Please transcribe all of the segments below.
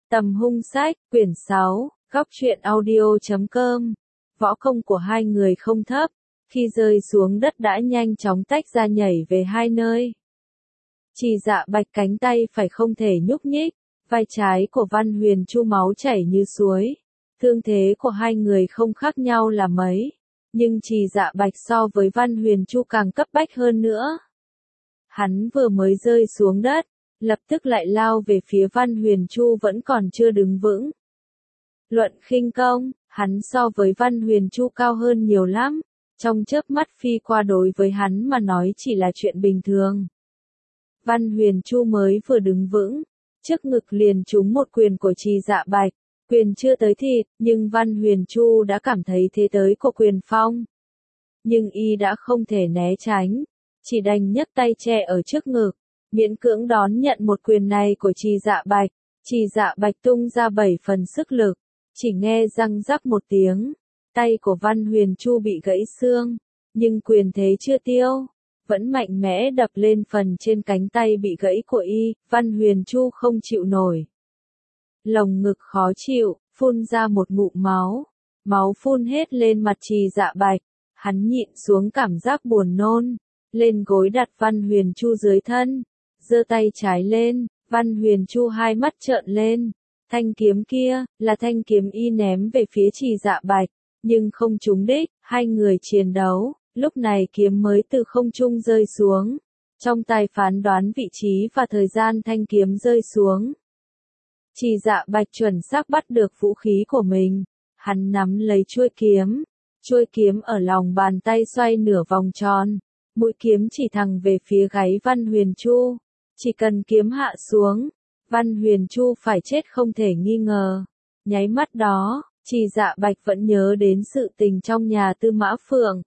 Tầm hung sách, quyển 6, góc truyện audio.com. Võ công của hai người không thấp, khi rơi xuống đất đã nhanh chóng tách ra nhảy về hai nơi. Trì Dạ Bạch cánh tay phải không thể nhúc nhích, vai trái của Văn Huyền Chu máu chảy như suối. Thương thế của hai người không khác nhau là mấy, nhưng Trì Dạ Bạch so với Văn Huyền Chu càng cấp bách hơn nữa. Hắn vừa mới rơi xuống đất, lập tức lại lao về phía Văn Huyền Chu vẫn còn chưa đứng vững. Luận khinh công, hắn so với Văn Huyền Chu cao hơn nhiều lắm, trong chớp mắt phi qua đối với hắn mà nói chỉ là chuyện bình thường. Văn Huyền Chu mới vừa đứng vững, trước ngực liền trúng một quyền của Trì Dạ Bạch, quyền chưa tới thịt, nhưng Văn Huyền Chu đã cảm thấy thế tới của quyền phong. Nhưng y đã không thể né tránh, chỉ đành nhấc tay che ở trước ngực, miễn cưỡng đón nhận một quyền này của Trì Dạ Bạch. Trì Dạ Bạch tung ra 7 phần sức lực, chỉ nghe răng rắc một tiếng, tay của Văn Huyền Chu bị gãy xương, nhưng quyền thế chưa tiêu, vẫn mạnh mẽ đập lên phần trên cánh tay bị gãy của y. Văn Huyền Chu không chịu nổi, lồng ngực khó chịu, phun ra một ngụm máu, máu phun hết lên mặt Trì Dạ Bạch, hắn nhịn xuống cảm giác buồn nôn, lên gối đặt Văn Huyền Chu dưới thân, giơ tay trái lên. Văn Huyền Chu hai mắt trợn lên, thanh kiếm kia, là thanh kiếm y ném về phía Trì Dạ Bạch, nhưng không trúng đích, hai người chiến đấu, lúc này kiếm mới từ không trung rơi xuống, trong tay phán đoán vị trí và thời gian thanh kiếm rơi xuống. Trì Dạ Bạch chuẩn xác bắt được vũ khí của mình, hắn nắm lấy chuôi kiếm ở lòng bàn tay xoay nửa vòng tròn, mũi kiếm chỉ thẳng về phía gáy Văn Huyền Chu. Chỉ cần kiếm hạ xuống, Văn Huyền Chu phải chết không thể nghi ngờ. Nháy mắt đó, Trì Dạ Bạch vẫn nhớ đến sự tình trong nhà Tư Mã Phượng.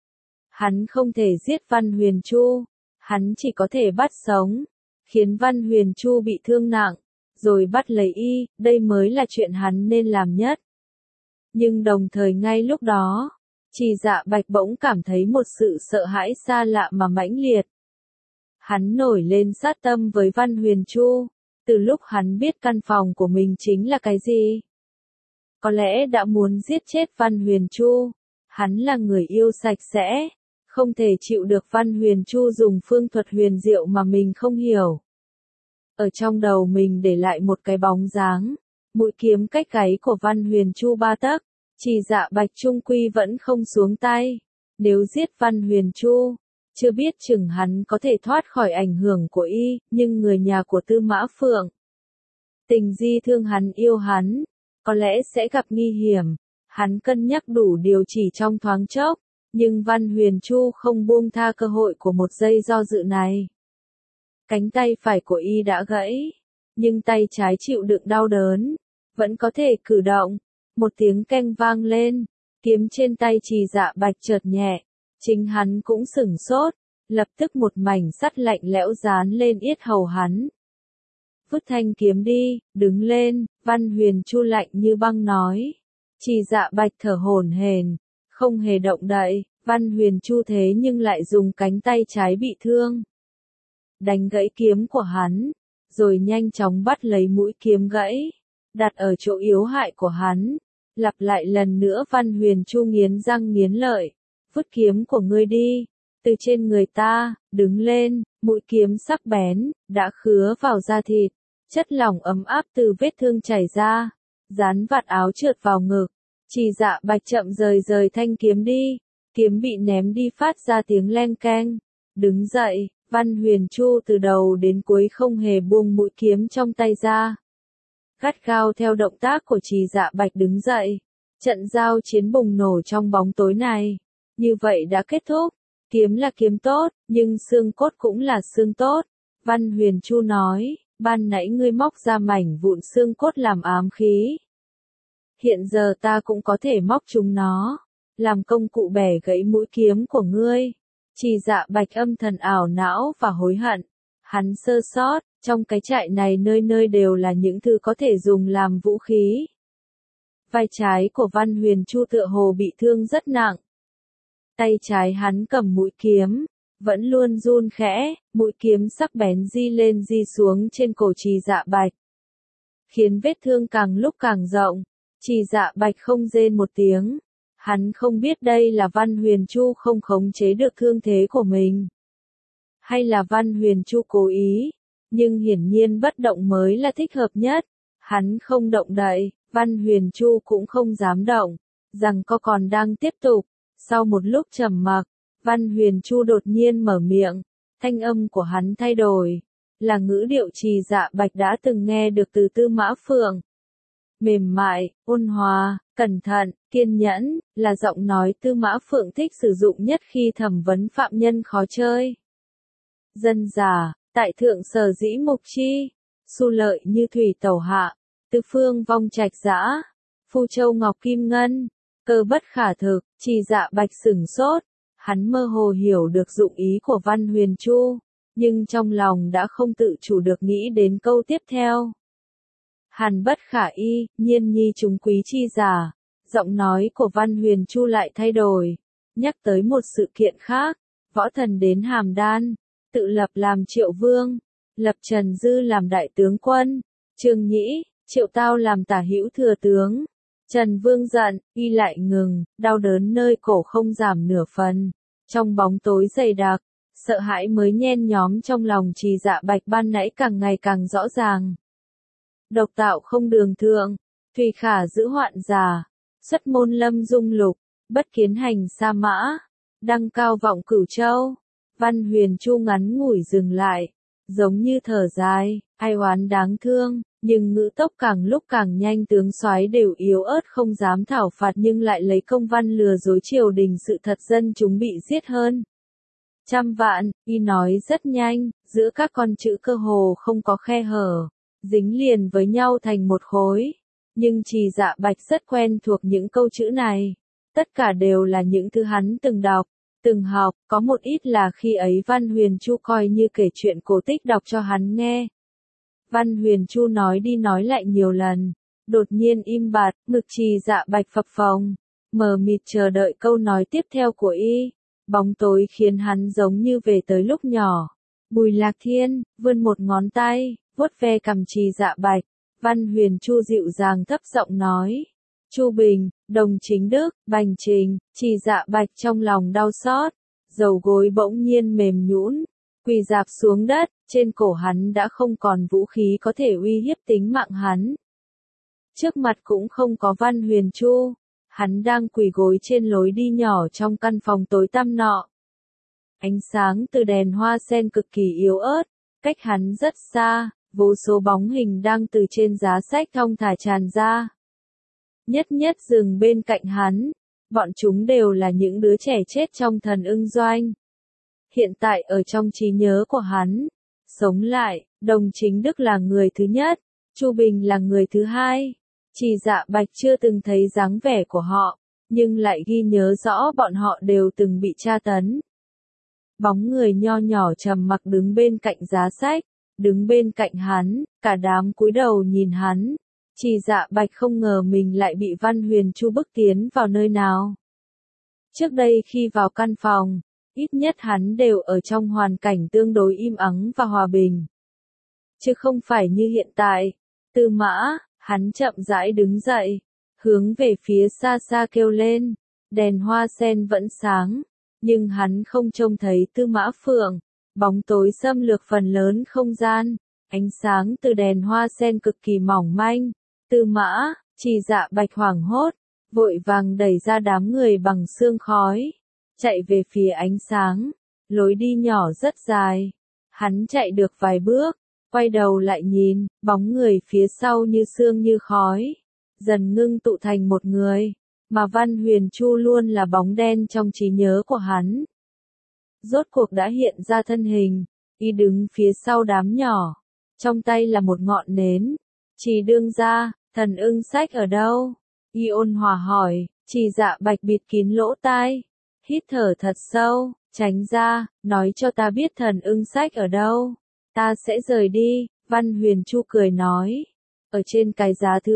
Hắn không thể giết Văn Huyền Chu, hắn chỉ có thể bắt sống, khiến Văn Huyền Chu bị thương nặng, rồi bắt lấy y, đây mới là chuyện hắn nên làm nhất. Nhưng đồng thời ngay lúc đó, Trì Dạ Bạch bỗng cảm thấy một sự sợ hãi xa lạ mà mãnh liệt. Hắn nổi lên sát tâm với Văn Huyền Chu, từ lúc hắn biết căn phòng của mình chính là cái gì. Có lẽ đã muốn giết chết Văn Huyền Chu, hắn là người yêu sạch sẽ, không thể chịu được Văn Huyền Chu dùng phương thuật huyền diệu mà mình không hiểu. Ở trong đầu mình để lại một cái bóng dáng, mũi kiếm cách gáy của Văn Huyền Chu 3 tấc, Trì Dạ Bạch chung quy vẫn không xuống tay. Nếu giết Văn Huyền Chu, chưa biết chừng hắn có thể thoát khỏi ảnh hưởng của y, nhưng người nhà của Tư Mã Phượng, tình di thương hắn yêu hắn, có lẽ sẽ gặp nguy hiểm. Hắn cân nhắc đủ điều chỉ trong thoáng chốc, nhưng Văn Huyền Chu không buông tha cơ hội của một giây do dự này. Cánh tay phải của y đã gãy, nhưng tay trái chịu đựng đau đớn, vẫn có thể cử động. Một tiếng keng vang lên, kiếm trên tay Trì Dạ Bạch chợt nhẹ. Chính hắn cũng sửng sốt, lập tức một mảnh sắt lạnh lẽo dán lên yết hầu hắn. Vứt thanh kiếm đi, đứng lên, Văn Huyền Chu lạnh như băng nói. Trì Dạ Bạch thở hổn hển, không hề động đậy. Văn Huyền Chu thế nhưng lại dùng cánh tay trái bị thương, đánh gãy kiếm của hắn, rồi nhanh chóng bắt lấy mũi kiếm gãy, đặt ở chỗ yếu hại của hắn. Lặp lại lần nữa. Văn Huyền Chu nghiến răng nghiến lợi. Vứt kiếm của ngươi đi, từ trên người ta, đứng lên, mũi kiếm sắc bén, đã khứa vào da thịt, chất lỏng ấm áp từ vết thương chảy ra, dán vạt áo trượt vào ngực. Trì Dạ Bạch chậm rời thanh kiếm đi, kiếm bị ném đi phát ra tiếng leng keng. Đứng dậy, Văn Huyền Chu từ đầu đến cuối không hề buông mũi kiếm trong tay ra. Gắt gao theo động tác của Trì Dạ Bạch đứng dậy, trận giao chiến bùng nổ trong bóng tối này. Như vậy đã kết thúc, kiếm là kiếm tốt, nhưng xương cốt cũng là xương tốt. Văn Huyền Chu nói, ban nãy ngươi móc ra mảnh vụn xương cốt làm ám khí. Hiện giờ ta cũng có thể móc chúng nó, làm công cụ bẻ gãy mũi kiếm của ngươi. Trì Dạ Bạch âm thầm ảo não và hối hận. Hắn sơ sót, trong cái trại này nơi nơi đều là những thứ có thể dùng làm vũ khí. Vai trái của Văn Huyền Chu tựa hồ bị thương rất nặng. Tay trái hắn cầm mũi kiếm, vẫn luôn run khẽ, mũi kiếm sắc bén di lên di xuống trên cổ Trì Dạ Bạch. khiến vết thương càng lúc càng rộng. Trì Dạ Bạch không rên một tiếng. Hắn không biết đây là Văn Huyền Chu không khống chế được thương thế của mình, hay là Văn Huyền Chu cố ý, nhưng hiển nhiên bất động mới là thích hợp nhất. Hắn không động đậy, Văn Huyền Chu cũng không dám động, rằng có còn đang tiếp tục. Sau một lúc trầm mặc, Văn Huyền Chu đột nhiên mở miệng, thanh âm của hắn thay đổi, là ngữ điệu Trì Dạ Bạch đã từng nghe được từ Tư Mã Phượng. Mềm mại, ôn hòa, cẩn thận, kiên nhẫn, là giọng nói Tư Mã Phượng thích sử dụng nhất khi thẩm vấn phạm nhân khó chơi. Dân giả, tại thượng sở dĩ mục chi, su lợi như thủy tẩu hạ, tứ phương vong trạch dã, phu châu ngọc kim ngân, cơ bất khả thực. Trì Dạ Bạch sửng sốt, hắn mơ hồ hiểu được dụng ý của Văn Huyền Chu, nhưng trong lòng đã không tự chủ được nghĩ đến câu tiếp theo. Hàn bất khả y, nhiên nhi chúng quý chi giả. Giọng nói của Văn Huyền Chu lại thay đổi, nhắc tới một sự kiện khác. Võ thần đến Hàm Đan, tự lập làm Triệu Vương, lập Trần Dư làm đại tướng quân, Trương Nhĩ, Triệu Tao làm tả hữu thừa tướng. Trần Vương giận, y lại ngừng, đau đớn nơi cổ không giảm nửa phần. Trong bóng tối dày đặc, sợ hãi mới nhen nhóm trong lòng Trì Dạ Bạch ban nãy càng ngày càng rõ ràng. Độc tạo không đường thượng, thùy khả giữ hoạn già, xuất môn lâm dung lục, bất kiến hành sa mã, đăng cao vọng cửu châu. Văn Huyền Chu ngắn ngủi dừng lại, giống như thở dài, ai oán đáng thương, nhưng ngữ tốc càng lúc càng nhanh. Tướng soái đều yếu ớt không dám thảo phạt nhưng lại lấy công văn lừa dối triều đình, sự thật dân chúng bị giết hơn trăm vạn. Y nói rất nhanh, giữa các con chữ cơ hồ không có khe hở, dính liền với nhau thành một khối. Nhưng Trì Dạ Bạch rất quen thuộc những câu chữ này, tất cả đều là những thứ hắn từng đọc, từng học, có một ít là khi ấy Văn Huyền Chu coi như kể chuyện cổ tích đọc cho hắn nghe. Văn Huyền Chu nói đi nói lại nhiều lần, đột nhiên im bặt, ngực Trì Dạ Bạch phập phồng, mờ mịt chờ đợi câu nói tiếp theo của y. Bóng tối khiến hắn giống như về tới lúc nhỏ. Bùi Lạc Thiên vươn một ngón tay, vuốt ve cằm Trì Dạ Bạch. Văn Huyền Chu dịu dàng thấp giọng nói, Chu Bình, Đồng Chính Đức, Bành Trình. Trì Dạ Bạch trong lòng đau xót, dầu gối bỗng nhiên mềm nhũn, quỳ rạp xuống đất. Trên cổ hắn đã không còn vũ khí có thể uy hiếp tính mạng hắn. Trước mặt cũng không có Văn Huyền Chu, hắn đang quỳ gối trên lối đi nhỏ trong căn phòng tối tăm nọ. Ánh sáng từ đèn hoa sen cực kỳ yếu ớt, cách hắn rất xa, vô số bóng hình đang từ trên giá sách thong thả tràn ra. Nhất nhất dừng bên cạnh hắn, bọn chúng đều là những đứa trẻ chết trong Thần Ưng Doanh. Hiện tại ở trong trí nhớ của hắn, sống lại, Đồng Chính Đức là người thứ nhất, Chu Bình là người thứ hai. Trì Dạ Bạch chưa từng thấy dáng vẻ của họ, nhưng lại ghi nhớ rõ bọn họ đều từng bị tra tấn. Bóng người nho nhỏ trầm mặc đứng bên cạnh giá sách, đứng bên cạnh hắn, cả đám cúi đầu nhìn hắn. Trì Dạ Bạch không ngờ mình lại bị Văn Huyền Chu bức tiến vào nơi nào. Trước đây khi vào căn phòng, ít nhất hắn đều ở trong hoàn cảnh tương đối im ắng và hòa bình. Chứ không phải như hiện tại. Tư Mã, hắn chậm rãi đứng dậy, hướng về phía xa xa kêu lên. Đèn hoa sen vẫn sáng, nhưng hắn không trông thấy Tư Mã Phượng. Bóng tối xâm lược phần lớn không gian, ánh sáng từ đèn hoa sen cực kỳ mỏng manh. Tư Mã, Trì Dạ Bạch hoảng hốt, vội vàng đẩy ra đám người bằng xương khói, chạy về phía ánh sáng. Lối đi nhỏ rất dài, hắn chạy được vài bước, quay đầu lại nhìn, bóng người phía sau như sương như khói, dần ngưng tụ thành một người, mà Văn Huyền Chu luôn là bóng đen trong trí nhớ của hắn. Rốt cuộc đã hiện ra thân hình, y đứng phía sau đám nhỏ, trong tay là một ngọn nến. Trì đương gia, Thần Ưng Sách ở đâu? Y ôn hòa hỏi. Trì Dạ Bạch bịt kín lỗ tai, hít thở thật sâu, tránh ra, nói cho ta biết Thần Ưng Sách ở đâu, ta sẽ rời đi. Văn Huyền Chu cười nói, ở trên cái giá thứ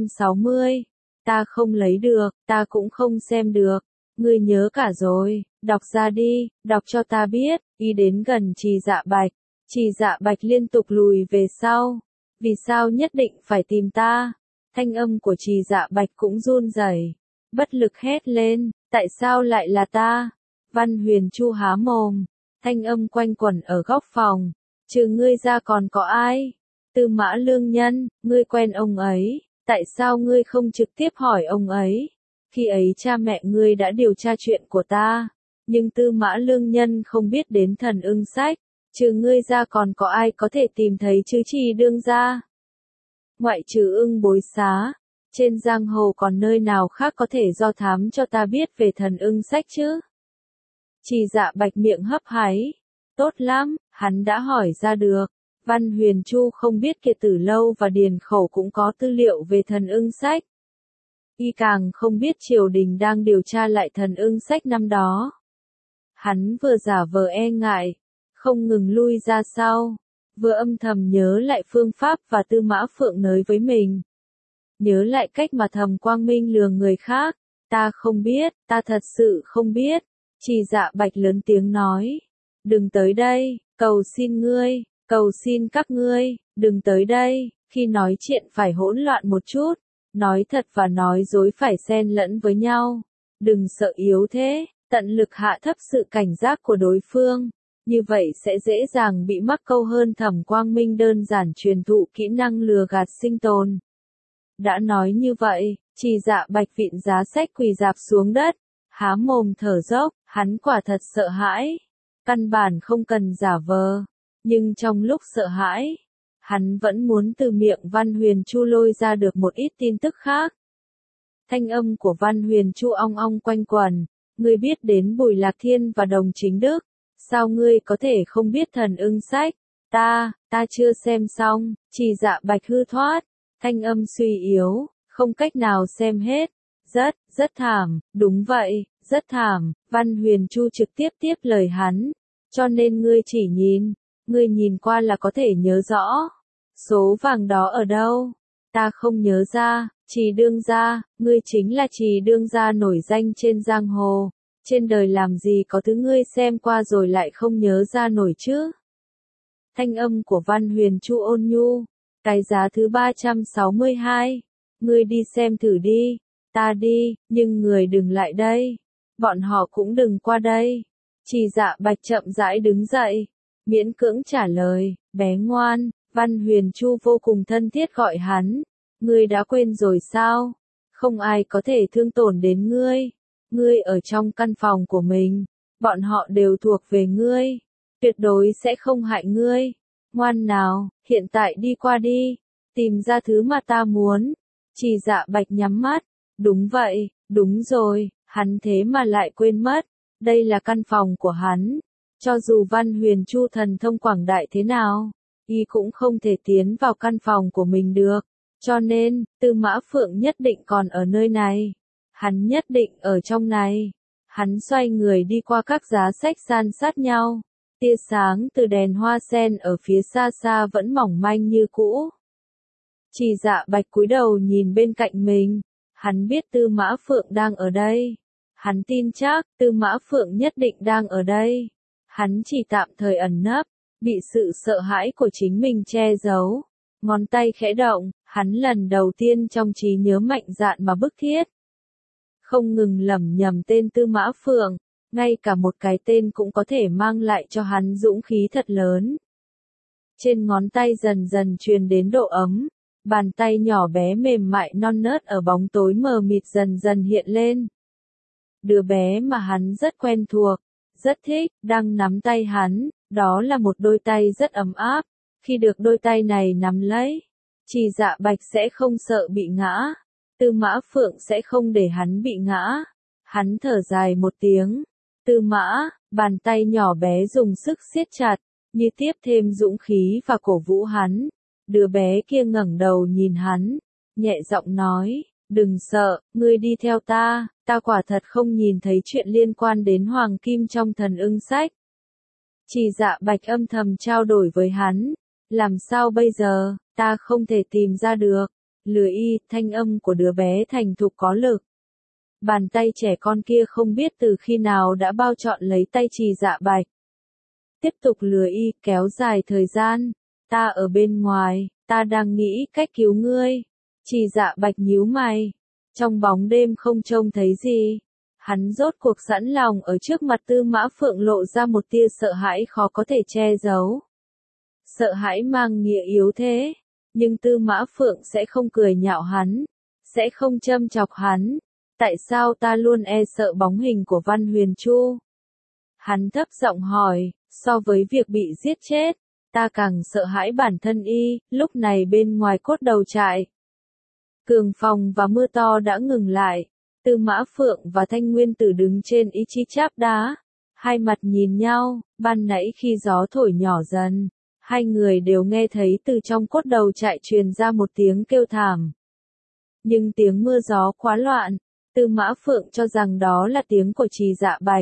360, ta không lấy được, ta cũng không xem được, ngươi nhớ cả rồi, đọc ra đi, đọc cho ta biết. Y đến gần Trì Dạ Bạch, Trì Dạ Bạch liên tục lùi về sau, Vì sao nhất định phải tìm ta? Thanh âm của Trì Dạ Bạch cũng run rẩy, bất lực hét lên, tại sao lại là ta? Văn Huyền Chu há mồm, thanh âm quanh quẩn ở góc phòng, trừ ngươi ra còn có ai? Tư Mã Lương Nhân, ngươi quen ông ấy, tại sao ngươi không trực tiếp hỏi ông ấy? Khi ấy cha mẹ ngươi đã điều tra chuyện của ta, nhưng Tư Mã Lương Nhân không biết đến Thần Ưng Sách, trừ ngươi ra còn có ai có thể tìm thấy chứ Trì đương gia? Ngoại trừ Ưng Bối Xá, trên giang hồ còn nơi nào khác có thể do thám cho ta biết về Thần Ưng Sách chứ? Trì Dạ Bạch miệng hấp háy, tốt lắm, hắn đã hỏi ra được. Văn Huyền Chu không biết Kiệt Tử Lâu và Điền Khẩu cũng có tư liệu về Thần Ưng Sách. Y càng không biết triều đình đang điều tra lại Thần Ưng Sách năm đó. Hắn vừa giả vờ e ngại, không ngừng lui ra sau, vừa âm thầm nhớ lại phương pháp và Tư Mã Phượng nói với mình. Nhớ lại cách mà Thẩm Quang Minh lừa người khác, ta không biết, ta thật sự không biết. Trì Dạ Bạch lớn tiếng nói, đừng tới đây, cầu xin ngươi, cầu xin các ngươi, đừng tới đây, khi nói chuyện phải hỗn loạn một chút, nói thật và nói dối phải xen lẫn với nhau, đừng sợ yếu thế, tận lực hạ thấp sự cảnh giác của đối phương, như vậy sẽ dễ dàng bị mắc câu hơn. Thẩm Quang Minh đơn giản truyền thụ kỹ năng lừa gạt sinh tồn. Đã nói như vậy, Trì Dạ Bạch vịn giá sách quỳ rạp xuống đất, há mồm thở dốc, hắn quả thật sợ hãi, căn bản không cần giả vờ, nhưng trong lúc sợ hãi, hắn vẫn muốn từ miệng Văn Huyền Chu lôi ra được một ít tin tức khác. Thanh âm của Văn Huyền Chu ong ong quanh quẩn, ngươi biết đến Bùi Lạc Thiên và Đồng Chính Đức, sao ngươi có thể không biết Thần Ưng Sách? Ta chưa xem xong. Trì Dạ Bạch hư thoát, thanh âm suy yếu, không cách nào xem hết. Rất thảm, đúng vậy, rất thảm. Văn Huyền Chu trực tiếp tiếp lời hắn, cho nên ngươi chỉ ngươi nhìn qua là có thể nhớ rõ. Số vàng đó ở đâu? Ta không nhớ ra. Trì đương gia, ngươi chính là Trì đương gia nổi danh trên giang hồ. Trên đời làm gì có thứ ngươi xem qua rồi lại không nhớ ra nổi chứ? Thanh âm của Văn Huyền Chu ôn nhu. Cái giá thứ 362. Ngươi đi xem thử đi. Ta đi, nhưng người đừng lại đây. Bọn họ cũng đừng qua đây. Trì Dạ Bạch chậm rãi đứng dậy, miễn cưỡng trả lời, bé ngoan. Văn Huyền Chu vô cùng thân thiết gọi hắn. Ngươi đã quên rồi sao? Không ai có thể thương tổn đến ngươi. Ngươi ở trong căn phòng của mình, bọn họ đều thuộc về ngươi, tuyệt đối sẽ không hại ngươi. Ngoan nào, hiện tại đi qua đi, tìm ra thứ mà ta muốn. Trì Dạ Bạch nhắm mắt, đúng vậy, đúng rồi, hắn thế mà lại quên mất, đây là căn phòng của hắn. Cho dù Văn Huyền Chu thần thông quảng đại thế nào, y cũng không thể tiến vào căn phòng của mình được, cho nên, Tư Mã Phượng nhất định còn ở nơi này. Hắn nhất định ở trong này. Hắn xoay người đi qua các giá sách san sát nhau. Tia sáng từ đèn hoa sen ở phía xa xa vẫn mỏng manh như cũ. Trì Dạ Bạch cúi đầu nhìn bên cạnh mình. Hắn biết Tư Mã Phượng đang ở đây. Hắn tin chắc Tư Mã Phượng nhất định đang ở đây. Hắn chỉ tạm thời ẩn nấp, bị sự sợ hãi của chính mình che giấu. Ngón tay khẽ động, hắn lần đầu tiên trong trí nhớ mạnh dạn mà bức thiết. Không ngừng lẩm nhẩm tên Tư Mã Phượng, ngay cả một cái tên cũng có thể mang lại cho hắn dũng khí thật lớn. Trên ngón tay dần dần truyền đến độ ấm, bàn tay nhỏ bé mềm mại non nớt ở bóng tối mờ mịt dần dần hiện lên. Đứa bé mà hắn rất quen thuộc, rất thích, đang nắm tay hắn, đó là một đôi tay rất ấm áp, khi được đôi tay này nắm lấy, Trì Dạ Bạch sẽ không sợ bị ngã. Tư Mã Phượng sẽ không để hắn bị ngã. Hắn thở dài một tiếng. Tư Mã, bàn tay nhỏ bé dùng sức siết chặt, như tiếp thêm dũng khí và cổ vũ hắn. Đứa bé kia ngẩng đầu nhìn hắn, nhẹ giọng nói, đừng sợ, ngươi đi theo ta quả thật không nhìn thấy chuyện liên quan đến Hoàng Kim trong Thần Ưng Sách. Trì Dạ Bạch âm thầm trao đổi với hắn, làm sao bây giờ, ta không thể tìm ra được. Lừa y, thanh âm của đứa bé thành thục có lực. Bàn tay trẻ con kia không biết từ khi nào đã bao trọn lấy tay Trì Dạ Bạch. Tiếp tục lừa y, kéo dài thời gian. Ta ở bên ngoài, ta đang nghĩ cách cứu ngươi. Trì Dạ Bạch nhíu mày. Trong bóng đêm không trông thấy gì. Hắn rốt cuộc sẵn lòng ở trước mặt Tư Mã Phượng lộ ra một tia sợ hãi khó có thể che giấu. Sợ hãi mang nghĩa yếu thế. Nhưng Tư Mã Phượng sẽ không cười nhạo hắn. Sẽ không châm chọc hắn. Tại sao ta luôn e sợ bóng hình của Văn Huyền Chu? Hắn thấp giọng hỏi, so với việc bị giết chết, ta càng sợ hãi bản thân y. Lúc này bên ngoài cốt đầu trại, Cường Phong và Mưa To đã ngừng lại. Tư Mã Phượng và Thanh Nguyên Tử đứng trên ý chí cháp đá. Hai mặt nhìn nhau, ban nãy khi gió thổi nhỏ dần, hai người đều nghe thấy từ trong cốt đầu trại truyền ra một tiếng kêu thảm. Nhưng tiếng mưa gió quá loạn, Tư Mã Phượng cho rằng đó là tiếng của Trì Dạ Bạch.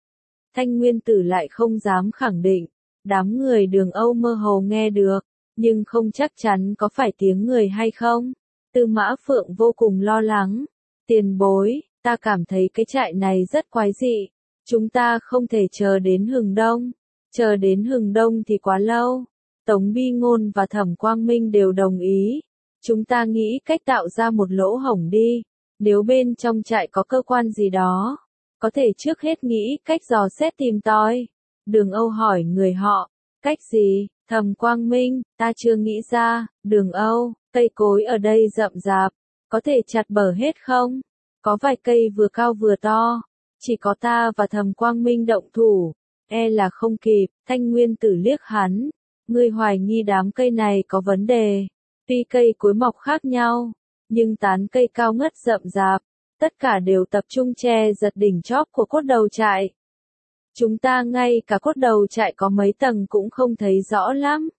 Thanh Nguyên Tử lại không dám khẳng định, đám người Đường Âu mơ hồ nghe được, nhưng không chắc chắn có phải tiếng người hay không. Tư Mã Phượng vô cùng lo lắng. Tiền bối, ta cảm thấy cái trại này rất quái dị. Chúng ta không thể chờ đến hừng đông. Chờ đến hừng đông thì quá lâu. Tống Bi Ngôn và Thẩm Quang Minh đều đồng ý. Chúng ta nghĩ cách tạo ra một lỗ hổng đi. Nếu bên trong trại có cơ quan gì đó, có thể trước hết nghĩ cách dò xét tìm tòi. Đường Âu hỏi người họ, cách gì? Thẩm Quang Minh, ta chưa nghĩ ra. Đường Âu, cây cối ở đây rậm rạp, có thể chặt bở hết không? Có vài cây vừa cao vừa to, chỉ có ta và Thẩm Quang Minh động thủ, e là không kịp. Thanh Nguyên Tử liếc hắn, ngươi hoài nghi đám cây này có vấn đề. Tuy cây cối mọc khác nhau, nhưng tán cây cao ngất rậm rạp, tất cả đều tập trung che giật đỉnh chóp của cốt đầu trại. Chúng ta ngay cả cốt đầu trại có mấy tầng cũng không thấy rõ lắm.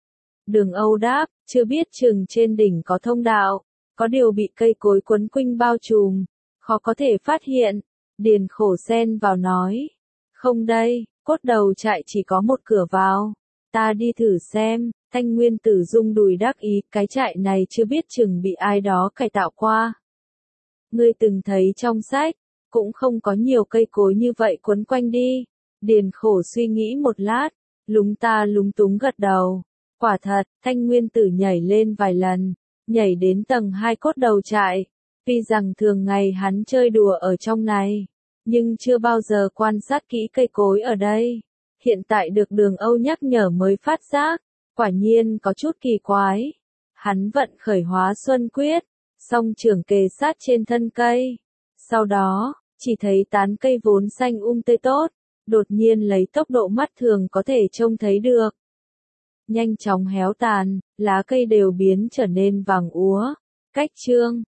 Đường Âu đáp, chưa biết chừng trên đỉnh có thông đạo, có điều bị cây cối quấn quanh bao trùm, khó có thể phát hiện. Điền Khổ xen vào nói, không đây, cốt đầu trại chỉ có một cửa vào, ta đi thử xem. Thanh Nguyên Tử rung đùi đắc ý, cái trại này chưa biết chừng bị ai đó cải tạo qua. Ngươi từng thấy trong sách, cũng không có nhiều cây cối như vậy quấn quanh đi. Điền Khổ suy nghĩ một lát, lúng ta lúng túng gật đầu. Quả thật, Thanh Nguyên Tử nhảy lên vài lần, nhảy đến tầng 2 cốt đầu trại. Tuy rằng thường ngày hắn chơi đùa ở trong này, nhưng chưa bao giờ quan sát kỹ cây cối ở đây. Hiện tại được Đường Âu nhắc nhở mới phát giác, quả nhiên có chút kỳ quái. Hắn vận khởi Hóa Xuân Quyết, song trưởng kề sát trên thân cây. Sau đó, chỉ thấy tán cây vốn xanh tươi tốt, đột nhiên lấy tốc độ mắt thường có thể trông thấy được. Nhanh chóng héo tàn, lá cây đều biến trở nên vàng úa. Cách chương